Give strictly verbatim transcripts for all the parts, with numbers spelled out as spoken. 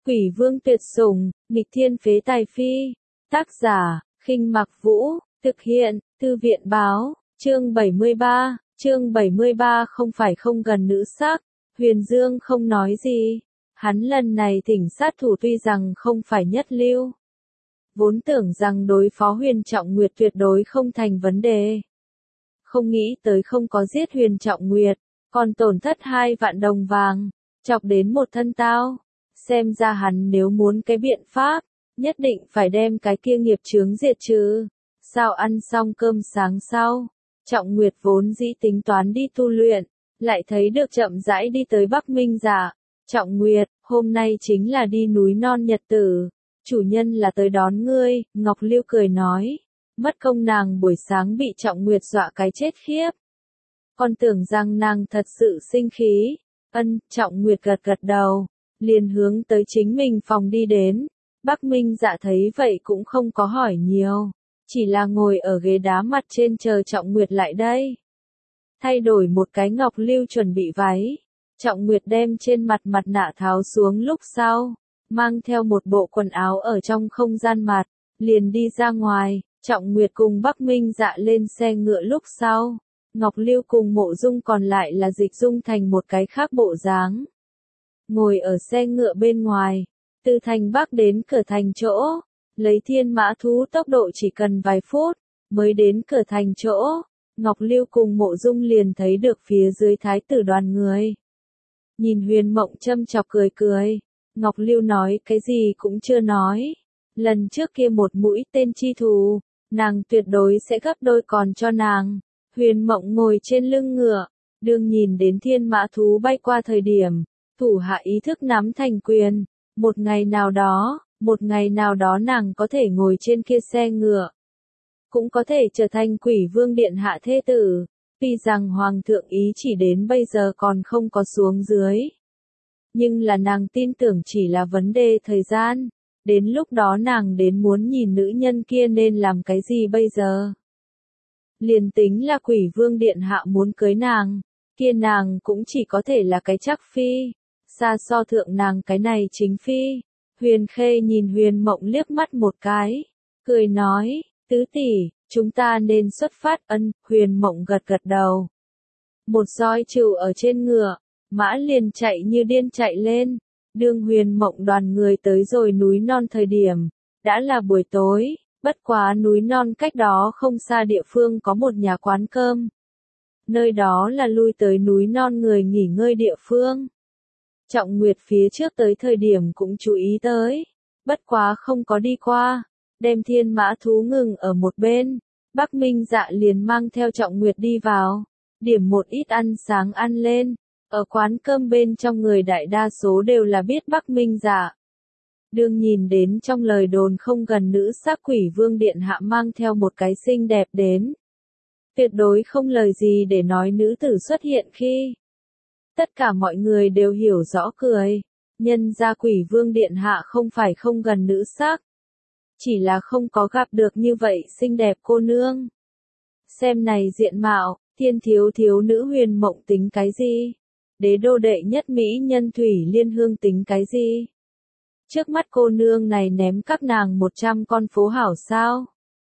Quỷ vương tuyệt sủng, nghịch thiên phế tài phi. Tác giả, Khinh Mặc Vũ, thực hiện, Thư viện báo, chương bảy mươi ba, chương bảy mươi ba không phải không gần nữ sắc, Huyền Dương không nói gì. Hắn lần này thỉnh sát thủ tuy rằng không phải nhất lưu. Vốn tưởng rằng đối phó Huyền Trọng Nguyệt tuyệt đối không thành vấn đề. Không nghĩ tới không có giết Huyền Trọng Nguyệt, còn tổn thất hai vạn đồng vàng, chọc đến một thân tao. Xem ra hắn nếu muốn cái biện pháp, nhất định phải đem cái kia nghiệp chướng diệt trừ. Sao ăn xong cơm sáng sau, Trọng Nguyệt vốn dĩ tính toán đi tu luyện, lại thấy được chậm rãi đi tới Bắc Minh Dạ. Trọng Nguyệt, hôm nay chính là đi núi non nhật tử, chủ nhân là tới đón ngươi, Ngọc Lưu cười nói. Mất công nàng buổi sáng bị Trọng Nguyệt dọa cái chết khiếp. Con tưởng rằng nàng thật sự sinh khí. Ân, Trọng Nguyệt gật gật đầu, liền hướng tới chính mình phòng đi đến. Bắc Minh Dạ thấy vậy cũng không có hỏi nhiều, chỉ là ngồi ở ghế đá mặt trên chờ Trọng Nguyệt lại đây. Thay đổi một cái Ngọc Lưu chuẩn bị váy, Trọng Nguyệt đem trên mặt mặt nạ tháo xuống lúc sau, mang theo một bộ quần áo ở trong không gian mặt, liền đi ra ngoài. Trọng Nguyệt cùng Bắc Minh Dạ lên xe ngựa lúc sau, Ngọc Lưu cùng Mộ Dung còn lại là dịch dung thành một cái khác bộ dáng. Ngồi ở xe ngựa bên ngoài, từ thành Bắc đến cửa thành chỗ, lấy thiên mã thú tốc độ chỉ cần vài phút, mới đến cửa thành chỗ, Ngọc Lưu cùng Mộ Dung liền thấy được phía dưới thái tử đoàn người. Nhìn Huyền Mộng châm chọc cười cười, Ngọc Lưu nói cái gì cũng chưa nói. Lần trước kia một mũi tên chi thù, nàng tuyệt đối sẽ gấp đôi còn cho nàng. Huyền Mộng ngồi trên lưng ngựa, đương nhìn đến thiên mã thú bay qua thời điểm, thủ hạ ý thức nắm thành quyền. Một ngày nào đó, một ngày nào đó nàng có thể ngồi trên kia xe ngựa, cũng có thể trở thành Quỷ Vương điện hạ thê tử. Tuy rằng Hoàng thượng ý chỉ đến bây giờ còn không có xuống dưới, nhưng là nàng tin tưởng chỉ là vấn đề thời gian. Đến lúc đó nàng đến muốn nhìn nữ nhân kia nên làm cái gì bây giờ. Liền tính là Quỷ Vương điện hạ muốn cưới nàng, kia nàng cũng chỉ có thể là cái chắc phi, xa so thượng nàng cái này chính phi. Huyền Khê nhìn Huyền Mộng liếc mắt một cái, cười nói, tứ tỷ, chúng ta nên xuất phát. Ân, Huyền Mộng gật gật đầu. Một roi trừ ở trên ngựa, mã liền chạy như điên chạy lên. Đương Huyền Mộng đoàn người tới rồi núi non thời điểm, đã là buổi tối, bất quá núi non cách đó không xa địa phương có một nhà quán cơm. Nơi đó là lui tới núi non người nghỉ ngơi địa phương. Trọng Nguyệt phía trước tới thời điểm cũng chú ý tới, bất quá không có đi qua, đem thiên mã thú ngừng ở một bên. Bắc Minh Dạ liền mang theo Trọng Nguyệt đi vào, điểm một ít ăn sáng ăn lên. Ở quán cơm bên trong người đại đa số đều là biết Bắc Minh Dạ. Đương nhìn đến trong lời đồn không gần nữ sắc Quỷ Vương điện hạ mang theo một cái xinh đẹp đến, tuyệt đối không lời gì để nói nữ tử xuất hiện khi. Tất cả mọi người đều hiểu rõ cười, nhân ra Quỷ Vương điện hạ không phải không gần nữ sắc, chỉ là không có gặp được như vậy xinh đẹp cô nương. Xem này diện mạo, thiên thiếu thiếu nữ Huyền Mộng tính cái gì? Đế đô đệ nhất mỹ nhân Thủy Liên Hương tính cái gì? Trước mắt cô nương này ném các nàng một trăm con phố hảo sao?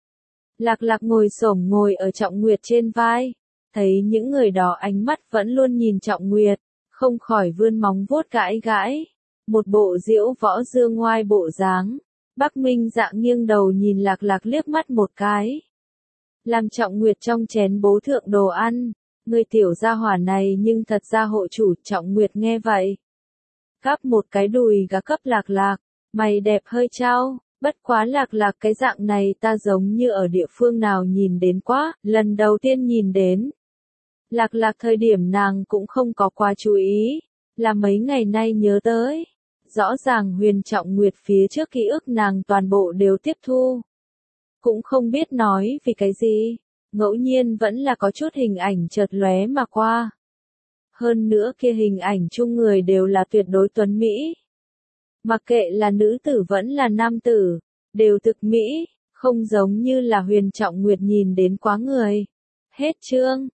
Lạc Lạc ngồi xổm ngồi ở Trọng Nguyệt trên vai, thấy những người đó ánh mắt vẫn luôn nhìn Trọng Nguyệt, không khỏi vươn móng vuốt gãi gãi, một bộ diễu võ dương ngoai bộ dáng. Bắc Minh Dạ nghiêng đầu nhìn Lạc Lạc liếc mắt một cái, làm Trọng Nguyệt trong chén bố thượng đồ ăn. Người tiểu gia hỏa này nhưng thật ra hộ chủ. Trọng Nguyệt nghe vậy, gắp một cái đùi gà cấp Lạc Lạc, mày đẹp hơi trao. Bất quá Lạc Lạc cái dạng này ta giống như ở địa phương nào nhìn đến quá, lần đầu tiên nhìn đến. Lạc Lạc thời điểm nàng cũng không có quá chú ý, là mấy ngày nay nhớ tới. Rõ ràng Huyền Trọng Nguyệt phía trước ký ức nàng toàn bộ đều tiếp thu. Cũng không biết nói vì cái gì, ngẫu nhiên vẫn là có chút hình ảnh chợt lóe mà qua. Hơn nữa kia hình ảnh chung người đều là tuyệt đối tuấn Mỹ. Mặc kệ là nữ tử vẫn là nam tử, đều thực Mỹ, không giống như là Huyền Trọng Nguyệt nhìn đến quá người. Hết chương.